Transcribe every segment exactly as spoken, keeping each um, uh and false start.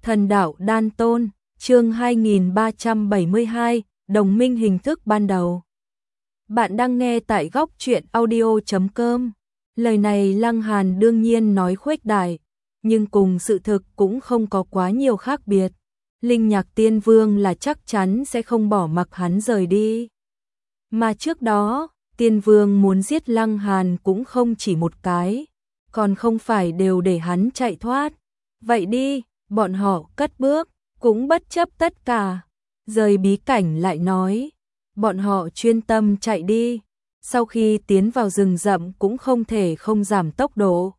Thần đạo đan tôn, chương hai nghìn ba trăm bảy mươi hai, đồng minh hình thức ban đầu. Bạn đang nghe tại góc truyện audio chấm com. Lời này Lăng Hàn đương nhiên nói khuếch đại, nhưng cùng sự thực cũng không có quá nhiều khác biệt. Linh Nhạc Tiên Vương là chắc chắn sẽ không bỏ mặc hắn rời đi. Mà trước đó, Tiên Vương muốn giết Lăng Hàn cũng không chỉ một cái, còn không phải đều để hắn chạy thoát. Vậy đi, bọn họ cất bước, cũng bất chấp tất cả. Rời bí cảnh lại nói, bọn họ chuyên tâm chạy đi. Sau khi tiến vào rừng rậm cũng không thể không giảm tốc độ.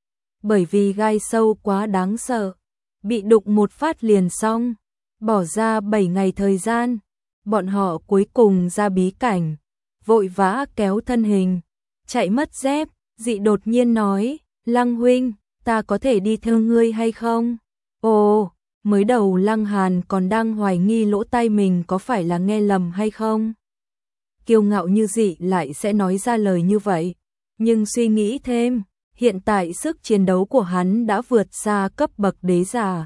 Bởi vì gai sâu quá đáng sợ, bị đụng một phát liền xong. Bỏ ra bảy ngày thời gian, bọn họ cuối cùng ra bí cảnh, vội vã kéo thân hình, chạy mất dép. Dị đột nhiên nói, Lăng huynh, ta có thể đi theo ngươi hay không? Ồ, mới đầu Lăng Hàn còn đang hoài nghi lỗ tai mình có phải là nghe lầm hay không. Kiêu ngạo như Dị lại sẽ nói ra lời như vậy, nhưng suy nghĩ thêm, hiện tại sức chiến đấu của hắn đã vượt xa cấp bậc đế giả.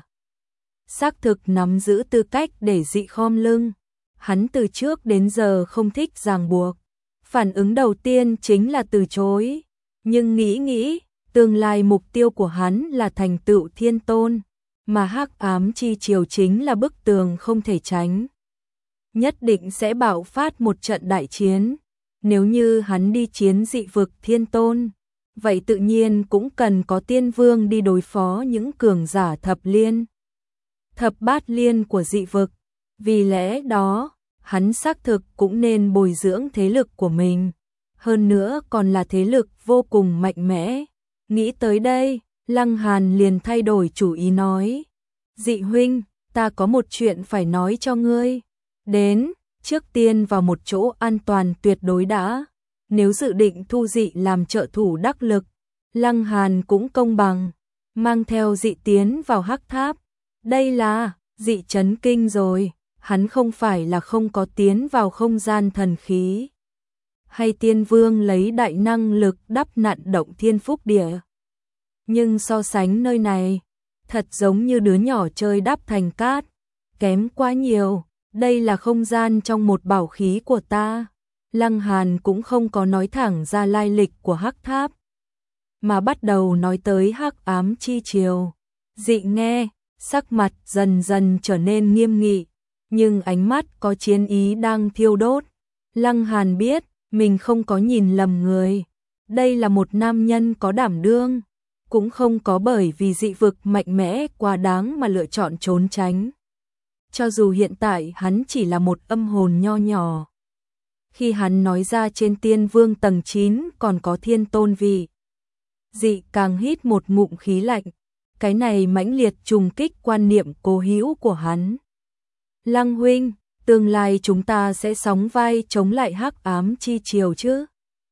Xác thực nắm giữ tư cách để Dị khom lưng. Hắn từ trước đến giờ không thích ràng buộc. Phản ứng đầu tiên chính là từ chối. Nhưng nghĩ nghĩ, tương lai mục tiêu của hắn là thành tựu thiên tôn, mà Hắc Ám Chi Triều chính là bức tường không thể tránh. Nhất định sẽ bạo phát một trận đại chiến. Nếu như hắn đi chiến dị vực thiên tôn, vậy tự nhiên cũng cần có Tiên Vương đi đối phó những cường giả thập liên, thập bát liên của dị vực. Vì lẽ đó, hắn xác thực cũng nên bồi dưỡng thế lực của mình. Hơn nữa còn là thế lực vô cùng mạnh mẽ. Nghĩ tới đây, Lăng Hàn liền thay đổi chủ ý nói, Dị huynh, ta có một chuyện phải nói cho ngươi. Đến, trước tiên vào một chỗ an toàn tuyệt đối đã. Nếu dự định thu Dị làm trợ thủ đắc lực, Lăng Hàn cũng công bằng, mang theo Dị tiến vào Hắc Tháp. Đây là, Dị chấn kinh rồi, hắn không phải là không có tiến vào không gian thần khí, hay Tiên Vương lấy đại năng lực đắp nặn động thiên phúc địa. Nhưng so sánh nơi này, thật giống như đứa nhỏ chơi đắp thành cát, kém quá nhiều. Đây là không gian trong một bảo khí của ta. Lăng Hàn cũng không có nói thẳng ra lai lịch của Hắc Tháp, mà bắt đầu nói tới Hắc Ám Chi Triều. Dị nghe, sắc mặt dần dần trở nên nghiêm nghị, nhưng ánh mắt có chiến ý đang thiêu đốt. Lăng Hàn biết, mình không có nhìn lầm người. Đây là một nam nhân có đảm đương, cũng không có bởi vì dị vực mạnh mẽ quá đáng mà lựa chọn trốn tránh. Cho dù hiện tại hắn chỉ là một âm hồn nho nhỏ. Khi hắn nói ra trên Tiên Vương tầng chín còn có thiên tôn vị, Dị càng hít một ngụm khí lạnh. Cái này mãnh liệt trùng kích quan niệm cố hữu của hắn. Lăng huynh, tương lai chúng ta sẽ sóng vai chống lại Hắc Ám Chi Triều chứ?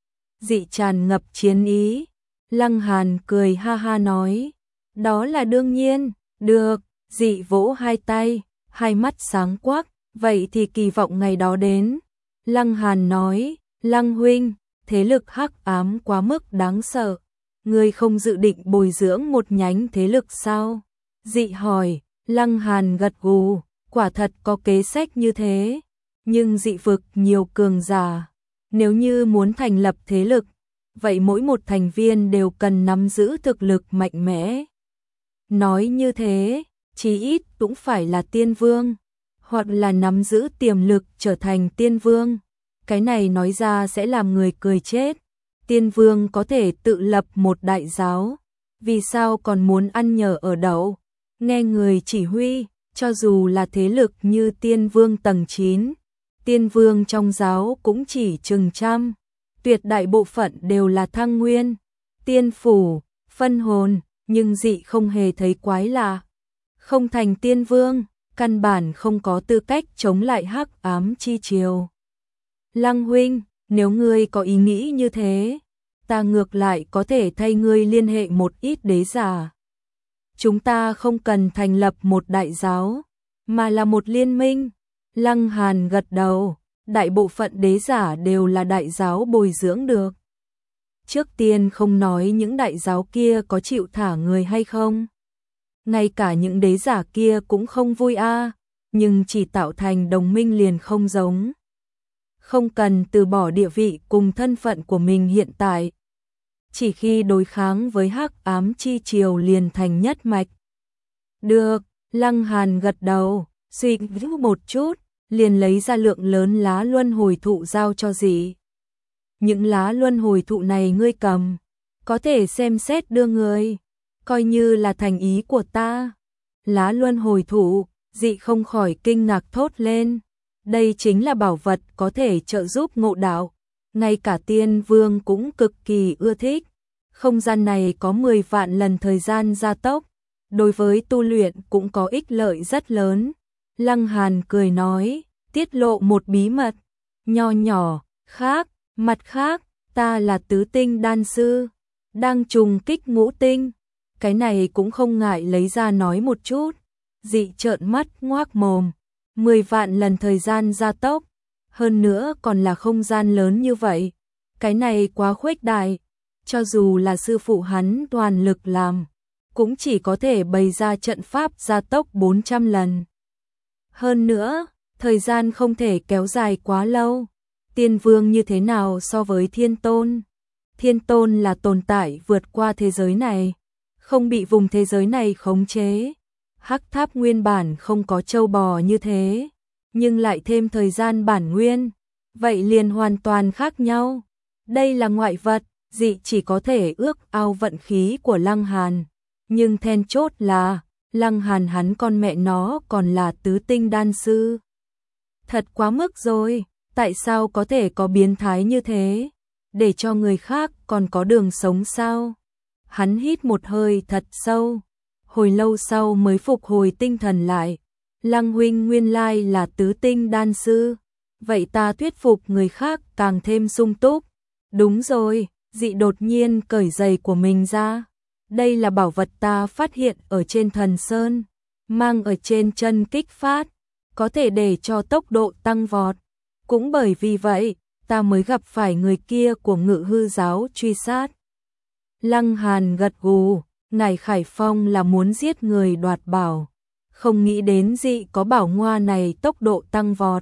Dị tràn ngập chiến ý. Lăng Hàn cười ha ha nói, đó là đương nhiên. Được. Dị vỗ hai tay, hai mắt sáng quắc, vậy thì kỳ vọng ngày đó đến. Lăng Hàn nói, Lăng huynh, thế lực Hắc Ám quá mức đáng sợ. Ngươi không dự định bồi dưỡng một nhánh thế lực sao? Dị hỏi. Lăng Hàn gật gù, quả thật có kế sách như thế. Nhưng dị vực nhiều cường giả, nếu như muốn thành lập thế lực, vậy mỗi một thành viên đều cần nắm giữ thực lực mạnh mẽ. Nói như thế, chí ít cũng phải là Tiên Vương, hoặc là nắm giữ tiềm lực trở thành Tiên Vương. Cái này nói ra sẽ làm người cười chết. Tiên Vương có thể tự lập một đại giáo, vì sao còn muốn ăn nhờ ở đậu, nghe người chỉ huy. Cho dù là thế lực như Tiên Vương tầng chín, Tiên Vương trong giáo cũng chỉ chừng trăm, tuyệt đại bộ phận đều là thăng nguyên, tiên phủ, phân hồn. Nhưng Dị không hề thấy quái lạ. Không thành Tiên Vương, căn bản không có tư cách chống lại Hắc Ám Chi Triều. Lăng huynh, nếu ngươi có ý nghĩ như thế, ta ngược lại có thể thay ngươi liên hệ một ít đế giả. Chúng ta không cần thành lập một đại giáo, mà là một liên minh. Lăng Hàn gật đầu, đại bộ phận đế giả đều là đại giáo bồi dưỡng được. Trước tiên không nói những đại giáo kia có chịu thả người hay không, ngay cả những đế giả kia cũng không vui a, nhưng chỉ tạo thành đồng minh liền không giống. Không cần từ bỏ địa vị cùng thân phận của mình hiện tại. Chỉ khi đối kháng với Hắc Ám Chi Triều liền thành nhất mạch. Được, Lăng Hàn gật đầu, suy nghĩ một chút, liền lấy ra lượng lớn lá luân hồi thụ giao cho dì. Những lá luân hồi thụ này ngươi cầm, có thể xem xét đưa người, coi như là thành ý của ta. Lá luân hồi thụ, dị không khỏi kinh ngạc thốt lên. Đây chính là bảo vật có thể trợ giúp ngộ đạo, ngay cả tiên vương cũng cực kỳ ưa thích. Không gian này có mười vạn lần thời gian gia tốc, đối với tu luyện cũng có ích lợi rất lớn. Lăng Hàn cười nói, tiết lộ một bí mật, nho nhỏ, khác, mặt khác, ta là tứ tinh đan sư, đang trùng kích ngũ tinh. Cái này cũng không ngại lấy ra nói một chút. Dị trợn mắt ngoác mồm, mười vạn lần thời gian gia tốc, hơn nữa còn là không gian lớn như vậy. Cái này quá khuếch đại, cho dù là sư phụ hắn toàn lực làm, cũng chỉ có thể bày ra trận pháp gia tốc bốn trăm lần. Hơn nữa, thời gian không thể kéo dài quá lâu. Tiên vương như thế nào so với thiên tôn? Thiên tôn là tồn tại vượt qua thế giới này, không bị vùng thế giới này khống chế. Hắc tháp nguyên bản không có châu bò như thế, nhưng lại thêm thời gian bản nguyên, vậy liền hoàn toàn khác nhau. Đây là ngoại vật, dị chỉ có thể ước ao vận khí của Lăng Hàn, nhưng then chốt là Lăng Hàn hắn con mẹ nó còn là tứ tinh đan sư. Thật quá mức rồi, tại sao có thể có biến thái như thế, để cho người khác còn có đường sống sao? Hắn hít một hơi thật sâu, hồi lâu sau mới phục hồi tinh thần lại. Lăng huynh nguyên lai là tứ tinh đan sư, vậy ta thuyết phục người khác càng thêm sung túc. Đúng rồi, dị đột nhiên cởi giày của mình ra. Đây là bảo vật ta phát hiện ở trên thần sơn, mang ở trên chân kích phát, có thể để cho tốc độ tăng vọt. Cũng bởi vì vậy, ta mới gặp phải người kia của Ngự Hư giáo truy sát. Lăng Hàn gật gù, ngài Khải Phong là muốn giết người đoạt bảo, không nghĩ đến dị có bảo ngoa này tốc độ tăng vọt.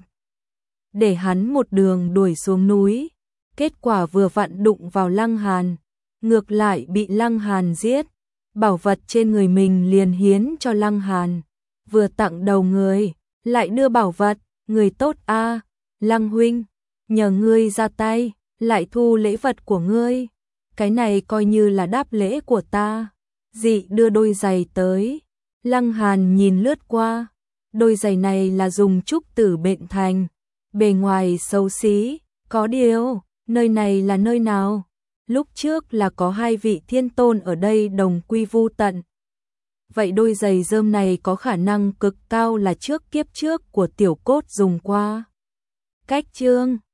Để hắn một đường đuổi xuống núi, kết quả vừa vặn đụng vào Lăng Hàn, ngược lại bị Lăng Hàn giết. Bảo vật trên người mình liền hiến cho Lăng Hàn, vừa tặng đầu người, lại đưa bảo vật, người tốt a, Lăng huynh, nhờ ngươi ra tay, lại thu lễ vật của ngươi. Cái này coi như là đáp lễ của ta. Dị đưa đôi giày tới, Lăng Hàn nhìn lướt qua, đôi giày này là dùng trúc tử bện thành, bề ngoài xấu xí, có điều, nơi này là nơi nào? Lúc trước là có hai vị thiên tôn ở đây đồng quy vu tận. Vậy đôi giày rơm này có khả năng cực cao là trước kiếp trước của tiểu cốt dùng qua. Cách chương